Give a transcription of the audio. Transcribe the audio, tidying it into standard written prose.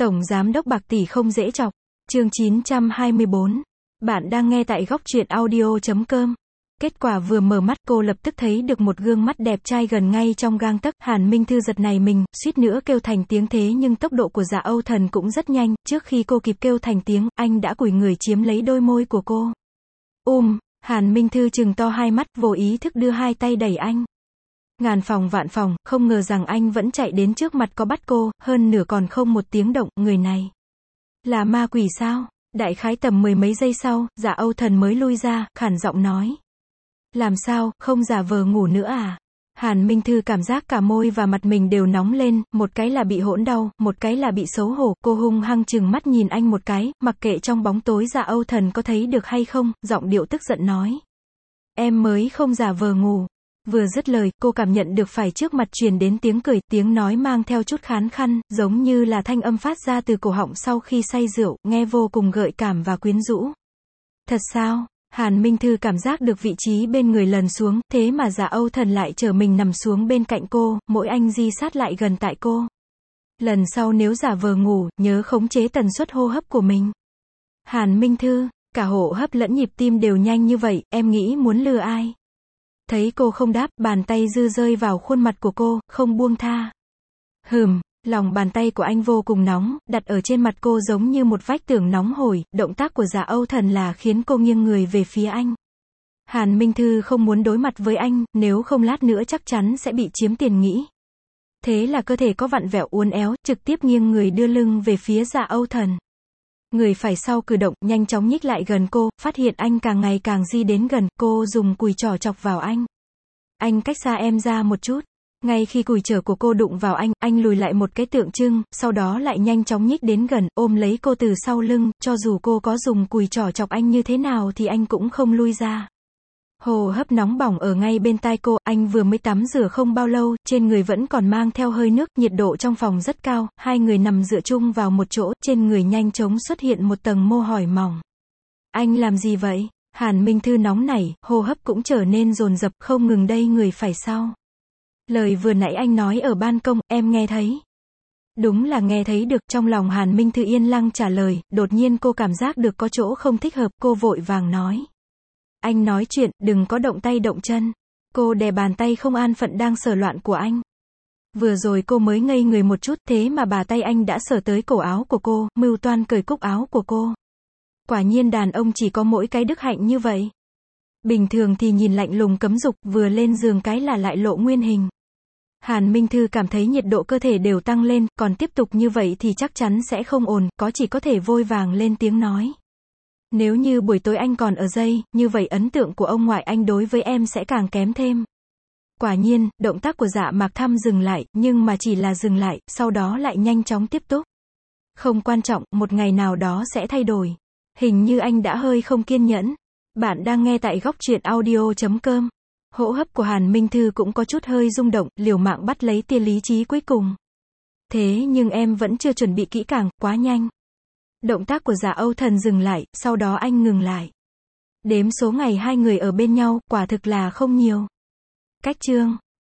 Tổng giám đốc bạc tỷ không dễ chọc. Chương 924. Bạn đang nghe tại góc truyện audio.com. Kết quả vừa mở mắt cô lập tức thấy được một gương mắt đẹp trai gần ngay trong gang tấc. Hàn Minh Thư giật nảy mình, suýt nữa kêu thành tiếng, thế nhưng tốc độ của Dạ Âu Thần cũng rất nhanh, trước khi cô kịp kêu thành tiếng, anh đã cúi người chiếm lấy đôi môi của cô. Hàn Minh Thư trừng to hai mắt, vô ý thức đưa hai tay đẩy anh. Ngàn phòng vạn phòng, không ngờ rằng anh vẫn chạy đến trước mặt có bắt cô, hơn nửa còn không một tiếng động, người này là ma quỷ sao? Đại khái tầm mười mấy giây sau, Dạ Âu Thần mới lui ra, khản giọng nói. Làm sao, không giả vờ ngủ nữa à? Hàn Minh Thư cảm giác cả môi và mặt mình đều nóng lên, một cái là bị hỗn đau, một cái là bị xấu hổ, cô hung hăng trừng mắt nhìn anh một cái, mặc kệ trong bóng tối Dạ Âu Thần có thấy được hay không, giọng điệu tức giận nói. Em mới không giả vờ ngủ. Vừa dứt lời, cô cảm nhận được phải trước mặt truyền đến tiếng cười, tiếng nói mang theo chút khán khăn, giống như là thanh âm phát ra từ cổ họng sau khi say rượu, nghe vô cùng gợi cảm và quyến rũ. Thật sao? Hàn Minh Thư cảm giác được vị trí bên người lần xuống, thế mà Dạ Âu Thần lại chở mình nằm xuống bên cạnh cô, mỗi anh di sát lại gần tại cô. Lần sau nếu giả vờ ngủ, nhớ khống chế tần suất hô hấp của mình. Hàn Minh Thư, cả hô hấp lẫn nhịp tim đều nhanh như vậy, em nghĩ muốn lừa ai? Thấy cô không đáp, bàn tay dư rơi vào khuôn mặt của cô, không buông tha. Lòng bàn tay của anh vô cùng nóng, đặt ở trên mặt cô giống như một vách tường nóng hổi, động tác của Dạ Âu Thần là khiến cô nghiêng người về phía anh. Hàn Minh Thư không muốn đối mặt với anh, nếu không lát nữa chắc chắn sẽ bị chiếm tiền nghĩ. Thế là cơ thể có vặn vẹo uốn éo, trực tiếp nghiêng người đưa lưng về phía Dạ Âu Thần. Người phải sau cử động, nhanh chóng nhích lại gần cô, phát hiện anh càng ngày càng di đến gần, cô dùng cùi trỏ chọc vào anh. Anh cách xa em ra một chút. Ngay khi cùi chỏ của cô đụng vào anh lùi lại một cái tượng trưng, sau đó lại nhanh chóng nhích đến gần, ôm lấy cô từ sau lưng, cho dù cô có dùng cùi trỏ chọc anh như thế nào thì anh cũng không lui ra. Hô hấp nóng bỏng ở ngay bên tai cô, anh vừa mới tắm rửa không bao lâu, trên người vẫn còn mang theo hơi nước, nhiệt độ trong phòng rất cao, hai người nằm dựa chung vào một chỗ, trên người nhanh chóng xuất hiện một tầng mồ hôi mỏng. Anh làm gì vậy? Hàn Minh Thư nóng nảy, hô hấp cũng trở nên dồn dập, không ngừng đây người phải sau. Lời vừa nãy anh nói ở ban công, em nghe thấy. Đúng là nghe thấy được, trong lòng Hàn Minh Thư yên lặng trả lời, đột nhiên cô cảm giác được có chỗ không thích hợp, cô vội vàng nói. Anh nói chuyện, đừng có động tay động chân. Cô đè bàn tay không an phận đang sờ loạn của anh. Vừa rồi cô mới ngây người một chút, thế mà bà tay anh đã sờ tới cổ áo của cô, mưu toan cởi cúc áo của cô. Quả nhiên đàn ông chỉ có mỗi cái đức hạnh như vậy. Bình thường thì nhìn lạnh lùng cấm dục, vừa lên giường cái là lại lộ nguyên hình. Hàn Minh Thư cảm thấy nhiệt độ cơ thể đều tăng lên, còn tiếp tục như vậy thì chắc chắn sẽ không ổn, chỉ có thể vội vàng lên tiếng nói. Nếu như buổi tối anh còn ở dây, như vậy ấn tượng của ông ngoại anh đối với em sẽ càng kém thêm. Quả nhiên, động tác của Dạ Mạc Thăm dừng lại, nhưng mà chỉ là dừng lại, sau đó lại nhanh chóng tiếp tục. Không quan trọng, một ngày nào đó sẽ thay đổi. Hình như anh đã hơi không kiên nhẫn. Bạn đang nghe tại góc truyện audio.com. Hô hấp của Hàn Minh Thư cũng có chút hơi rung động, liều mạng bắt lấy tia lý trí cuối cùng. Thế nhưng em vẫn chưa chuẩn bị kỹ càng, quá nhanh. Động tác của Dạ Âu Thần dừng lại, sau đó anh ngừng lại. Đếm số ngày hai người ở bên nhau, quả thực là không nhiều. Cách chương